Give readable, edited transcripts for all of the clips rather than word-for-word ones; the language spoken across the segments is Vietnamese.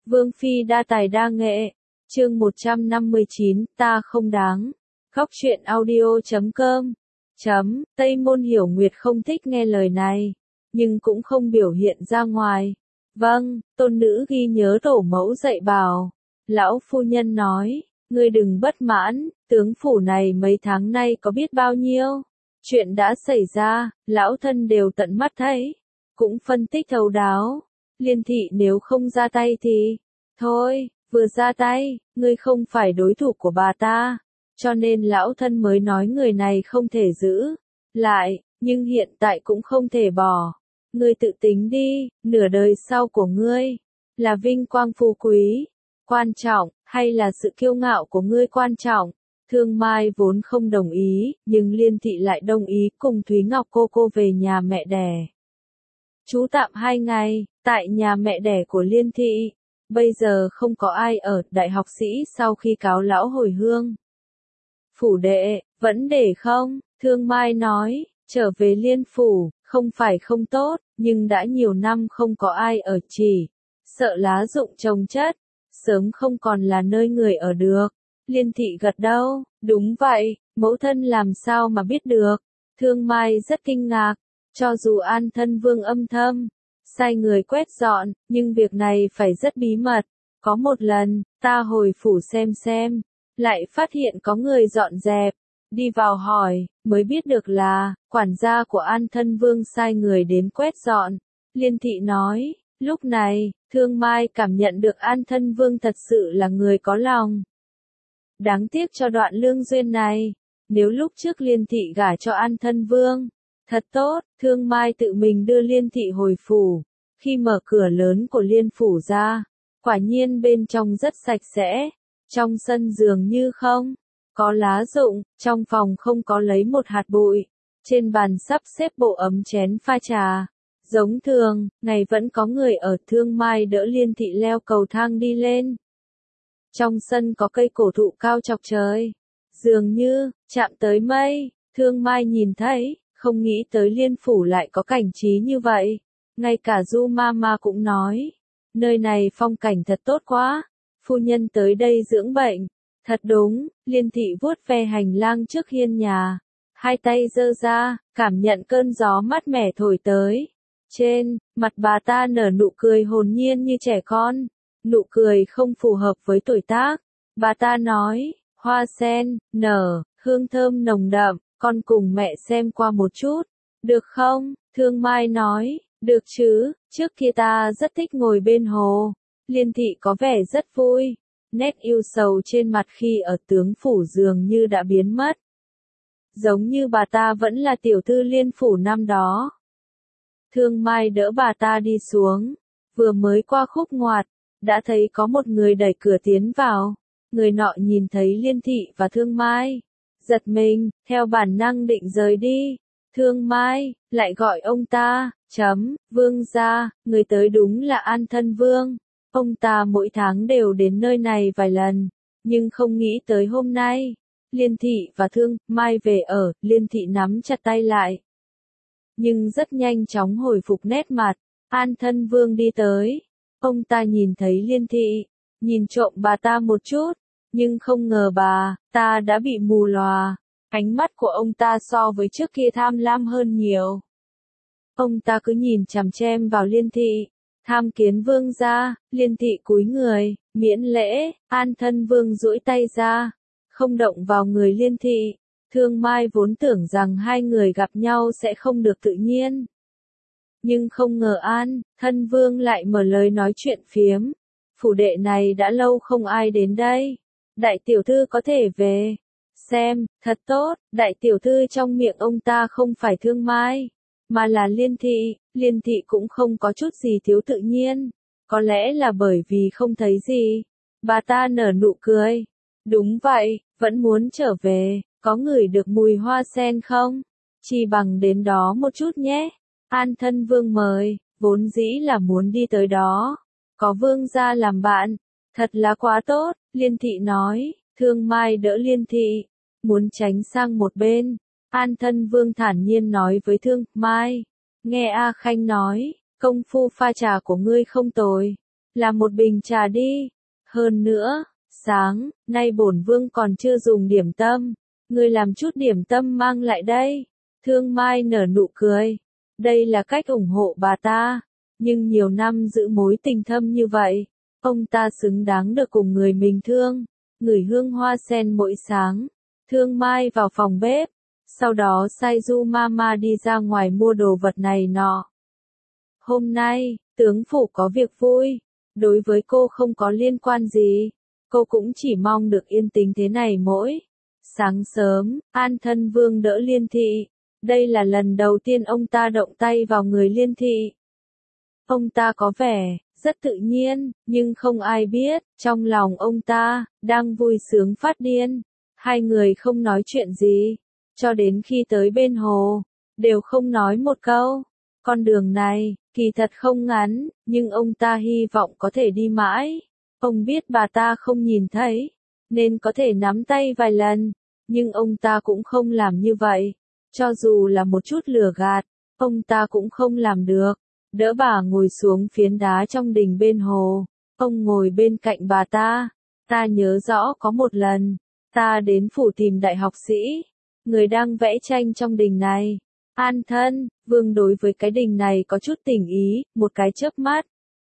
Vương phi đa tài đa nghệ. Chương 159, ta không đáng. Góc truyện audio.com. Tây Môn Hiểu Nguyệt không thích nghe lời này, nhưng cũng không biểu hiện ra ngoài. Vâng, tôn nữ ghi nhớ tổ mẫu dạy bảo. Lão phu nhân nói, ngươi đừng bất mãn, tướng phủ này mấy tháng nay có biết bao nhiêu chuyện đã xảy ra, lão thân đều tận mắt thấy, cũng phân tích thấu đáo. Liên thị nếu không ra tay thì, thôi, vừa ra tay, ngươi không phải đối thủ của bà ta, cho nên lão thân mới nói người này không thể giữ lại, nhưng hiện tại cũng không thể bỏ. Ngươi tự tính đi, nửa đời sau của ngươi là vinh quang phú quý quan trọng, hay là sự kiêu ngạo của ngươi quan trọng? Thương Mai vốn không đồng ý, nhưng Liên thị lại đồng ý cùng Thúy Ngọc cô về nhà mẹ đẻ. Trú tạm 2 ngày, tại nhà mẹ đẻ của Liên thị. Bây giờ không có ai ở, đại học sĩ sau khi cáo lão hồi hương. Phủ đệ, vẫn để không? Thương Mai nói, trở về Liên phủ, không phải không tốt, nhưng đã nhiều năm không có ai ở, chỉ sợ lá rụng trồng chất, sớm không còn là nơi người ở được. Liên thị gật đầu, đúng vậy, mẫu thân làm sao mà biết được. Thương Mai rất kinh ngạc, cho dù An Thân Vương âm thầm sai người quét dọn, nhưng việc này phải rất bí mật. Có một lần, ta hồi phủ xem, lại phát hiện có người dọn dẹp, đi vào hỏi, mới biết được là, quản gia của An Thân Vương sai người đến quét dọn. Liên thị nói, lúc này, Thương Mai cảm nhận được An Thân Vương thật sự là người có lòng. Đáng tiếc cho đoạn lương duyên này, nếu lúc trước Liên thị gả cho An Thân Vương, thật tốt. Thương Mai tự mình đưa Liên thị hồi phủ, khi mở cửa lớn của Liên phủ ra, quả nhiên bên trong rất sạch sẽ, trong sân dường như không có lá rụng, trong phòng không có lấy một hạt bụi, trên bàn sắp xếp bộ ấm chén pha trà. Giống thường, ngày vẫn có người ở. Thương Mai đỡ Liên thị leo cầu thang đi lên. Trong sân có cây cổ thụ cao chọc trời, dường như chạm tới mây. Thương Mai nhìn thấy, không nghĩ tới Liên phủ lại có cảnh trí như vậy. Ngay cả Du Mama cũng nói, nơi này phong cảnh thật tốt quá, phu nhân tới đây dưỡng bệnh. Thật đúng. Liên thị vuốt ve hành lang trước hiên nhà, hai tay giơ ra, cảm nhận cơn gió mát mẻ thổi tới. Trên mặt bà ta nở nụ cười hồn nhiên như trẻ con, nụ cười không phù hợp với tuổi tác. Bà ta nói, hoa sen nở, hương thơm nồng đậm, con cùng mẹ xem qua một chút, được không? Thương Mai nói, được chứ, trước kia ta rất thích ngồi bên hồ. Liên thị có vẻ rất vui, nét yêu sầu trên mặt khi ở tướng phủ dường như đã biến mất. Giống như bà ta vẫn là tiểu thư Liên phủ năm đó. Thương Mai đỡ bà ta đi xuống, vừa mới qua khúc ngoặt, đã thấy có một người đẩy cửa tiến vào. Người nọ nhìn thấy Liên thị và Thương Mai, giật mình, theo bản năng định rời đi. Thương Mai lại gọi ông ta, Vương gia, người tới đúng là An Thân Vương. Ông ta mỗi tháng đều đến nơi này vài lần, nhưng không nghĩ tới hôm nay. Liên thị và Thương Mai về ở. Liên thị nắm chặt tay lại, nhưng rất nhanh chóng hồi phục nét mặt. An Thân Vương đi tới, ông ta nhìn thấy Liên thị, nhìn trộm bà ta một chút, nhưng không ngờ bà ta đã bị mù lòa. Ánh mắt của ông ta so với trước kia tham lam hơn nhiều. Ông ta cứ nhìn chằm chằm vào Liên thị. Tham kiến vương gia. Liên thị cúi người, miễn lễ. An Thân Vương duỗi tay ra, không động vào người Liên thị. Thương Mai vốn tưởng rằng hai người gặp nhau sẽ không được tự nhiên, nhưng không ngờ An Thân Vương lại mở lời nói chuyện phiếm. Phủ đệ này đã lâu không ai đến đây, đại tiểu thư có thể về xem. Thật tốt. Đại tiểu thư trong miệng ông ta không phải Thương Mai, mà là Liên thị. Liên thị cũng không có chút gì thiếu tự nhiên, có lẽ là bởi vì không thấy gì. Bà ta nở nụ cười, đúng vậy, vẫn muốn trở về. Có ngửi được mùi hoa sen không? Chỉ bằng đến đó một chút nhé. An Thân Vương mời, vốn dĩ là muốn đi tới đó. Có vương gia làm bạn, thật là quá tốt. Liên thị nói. Thương Mai đỡ Liên thị, muốn tránh sang một bên. An Thân Vương thản nhiên nói với Thương Mai, nghe A Khanh nói, công phu pha trà của ngươi không tồi. làm một bình trà đi. Hơn nữa, sáng nay bổn vương còn chưa dùng điểm tâm, ngươi làm chút điểm tâm mang lại đây. Thương Mai nở nụ cười. Đây là cách ủng hộ bà ta, nhưng nhiều năm giữ mối tình thâm như vậy, ông ta xứng đáng được cùng người mình thương. Ngửi hương hoa sen mỗi sáng, Thương Mai vào phòng bếp, sau đó sai Du Mama đi ra ngoài mua đồ vật này nọ. Hôm nay, tướng phủ có việc vui, đối với cô không có liên quan gì, cô cũng chỉ mong được yên tĩnh thế này mỗi. Sáng sớm, An Thân Vương đỡ Liên Thị, đây là lần đầu tiên ông ta động tay vào người Liên Thị. Ông ta có vẻ rất tự nhiên, nhưng không ai biết, trong lòng ông ta đang vui sướng phát điên. Hai người không nói chuyện gì, cho đến khi tới bên hồ, đều không nói một câu. Con đường này, kỳ thật không ngắn, nhưng ông ta hy vọng có thể đi mãi. Ông biết bà ta không nhìn thấy, nên có thể nắm tay vài lần, nhưng ông ta cũng không làm như vậy. Cho dù là một chút lừa gạt, ông ta cũng không làm được. Đỡ bà ngồi xuống phiến đá trong đình bên hồ, ông ngồi bên cạnh bà ta. Ta nhớ rõ có một lần, ta đến phủ tìm đại học sĩ, người đang vẽ tranh trong đình này. An Thân Vương đối với cái đình này có chút tình ý, một cái chớp mắt.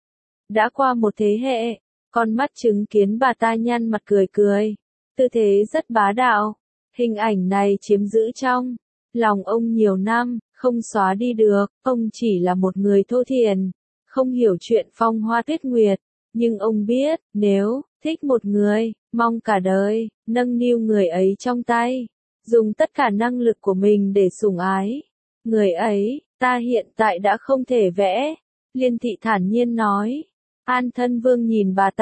Đã qua một thế hệ, con mắt chứng kiến bà ta nhăn mặt cười cười, tư thế rất bá đạo. Hình ảnh này chiếm giữ trong lòng ông nhiều năm, không xóa đi được. Ông chỉ là một người thô thiển, không hiểu chuyện phong hoa tuyết nguyệt, nhưng ông biết, nếu thích một người, mong cả đời nâng niu người ấy trong tay, dùng tất cả năng lực của mình để sủng ái. Người ấy, ta hiện tại đã không thể vẽ. Liên Thị thản nhiên nói. An Thân Vương nhìn bà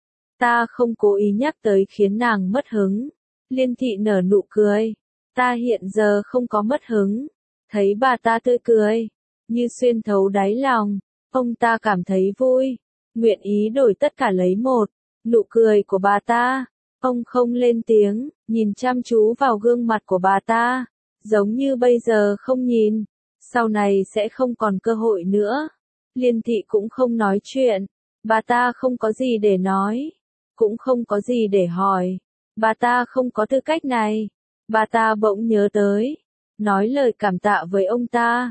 ta không cố ý nhắc tới khiến nàng mất hứng. Liên Thị nở nụ cười. Ta hiện giờ không có mất hứng. Thấy bà ta tươi cười, như xuyên thấu đáy lòng, ông ta cảm thấy vui, nguyện ý đổi tất cả lấy một nụ cười của bà ta. Ông không lên tiếng, nhìn chăm chú vào gương mặt của bà ta, giống như bây giờ không nhìn, sau này sẽ không còn cơ hội nữa. Liên Thị cũng không nói chuyện, bà ta không có gì để nói, cũng không có gì để hỏi, bà ta không có tư cách này. Bà ta bỗng nhớ tới, nói lời cảm tạ với ông ta.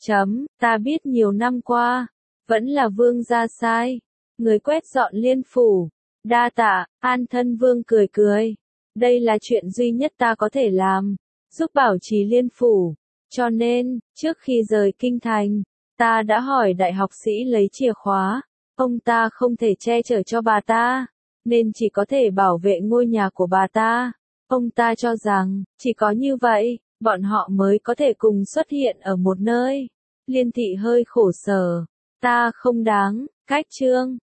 Ta biết nhiều năm qua, vẫn là Vương gia sai, người quét dọn Liên phủ. Đa tạ. An Thân Vương cười cười. Đây là chuyện duy nhất ta có thể làm, giúp bảo trì Liên phủ. Cho nên, trước khi rời kinh thành, ta đã hỏi đại học sĩ lấy chìa khóa. Ông ta không thể che chở cho bà ta, nên chỉ có thể bảo vệ ngôi nhà của bà ta. Ông ta cho rằng, chỉ có như vậy, bọn họ mới có thể cùng xuất hiện ở một nơi. Liên Thị hơi khổ sở. Ta không đáng, cách chương